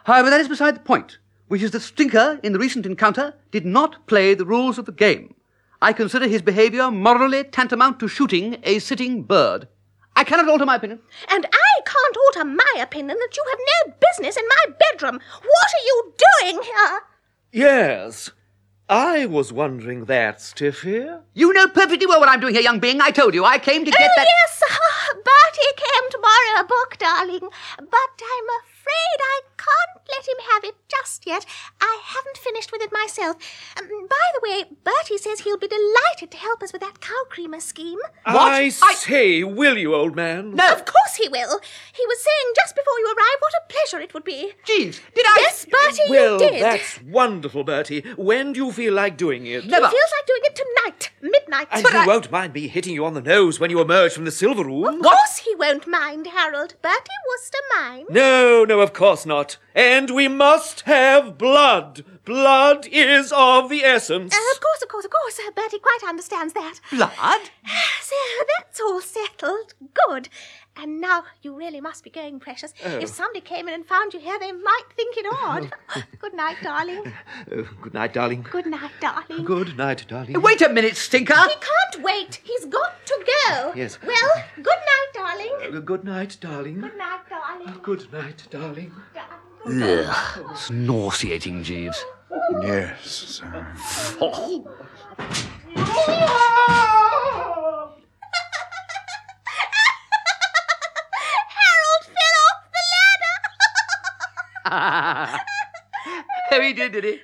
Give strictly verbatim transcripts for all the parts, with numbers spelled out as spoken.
However, that is beside the point, which is that Stinker, in the recent encounter, did not play the rules of the game. I consider his behaviour morally tantamount to shooting a sitting bird. I cannot alter my opinion. And I can't alter my opinion that you have no business in my bedroom. What are you doing here? Yes, I was wondering that, Stiffy. You know perfectly well what I'm doing here, young being. I told you. I came to get oh, that... yes, Bertie came to borrow a book, darling. But I'm afraid I can't let him have it just yet. I haven't finished with it myself. Um, by the way, Bertie says he'll be delighted to help us with that cow creamer scheme. What? I, I say, will you, old man? No. Of course he will. He was saying just before you arrived what a pleasure it would be. Jeeves, did I... Yes, Bertie, well, you did. Well, that's wonderful, Bertie. When do you feel like doing it? Never. He feels like doing it tonight, midnight. And but he I... won't mind me hitting you on the nose when you emerge from the silver room. Of course he won't mind, Harold. Bertie Wooster mind. No, no, of course not. And we must have blood. Blood is of the essence. Uh, of course, of course, of course. Uh, Bertie quite understands that. Blood? So that's all settled. Good. And now you really must be going, precious. Oh. If somebody came in and found you here, they might think it odd. Good night, darling. Oh, good night, darling. Good night, darling. Good night, darling. Wait a minute, Stinker. He can't wait. He's got to go. Yes. Well, good night, darling. Uh, good night, darling. Good night, darling. Good night, darling. Ugh, it's nauseating, Jeeves. Yes, sir. Oh. Harold fell off the ladder. Oh, he did, did he?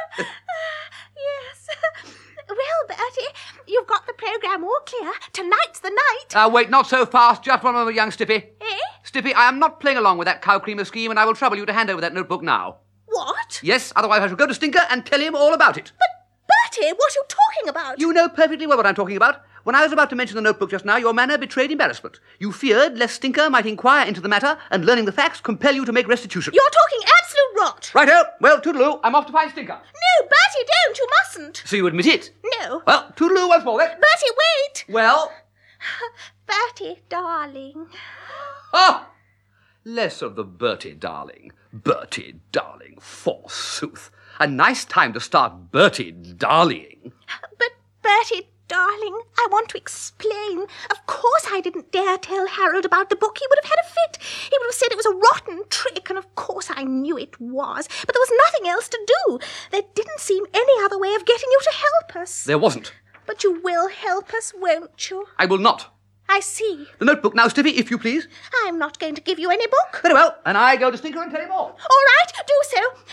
Yes. Well, Bertie, you've got the programme all clear. Tonight's the night. Uh, wait, not so fast. Just one moment, young Stiffy. Eh? Stiffy, I am not playing along with that cow creamer scheme, and I will trouble you to hand over that notebook now. What? Yes, otherwise I shall go to Stinker and tell him all about it. But, Bertie, what are you talking about? You know perfectly well what I'm talking about. When I was about to mention the notebook just now, your manner betrayed embarrassment. You feared lest Stinker might inquire into the matter and, learning the facts, compel you to make restitution. You're talking absolute rot. Righto. Well, toodaloo. I'm off to find Stinker. No, Bertie, don't. You mustn't. So you admit it? No. Well, toodaloo once more, then. Bertie, wait. Well? Bertie, darling. Oh! Less of the Bertie, darling. Bertie, darling, forsooth. A nice time to start Bertie, darling. But, Bertie, darling, I want to explain. Of course I didn't dare tell Harold about the book. He would have had a fit. He would have said it was a rotten trick, and of course I knew it was. But there was nothing else to do. There didn't seem any other way of getting you to help us. There wasn't. But you will help us, won't you? I will not. I see. The notebook now, Stiffy, if you please. I'm not going to give you any book. Very well. And I go to Stinker and tell him all. All right, do so.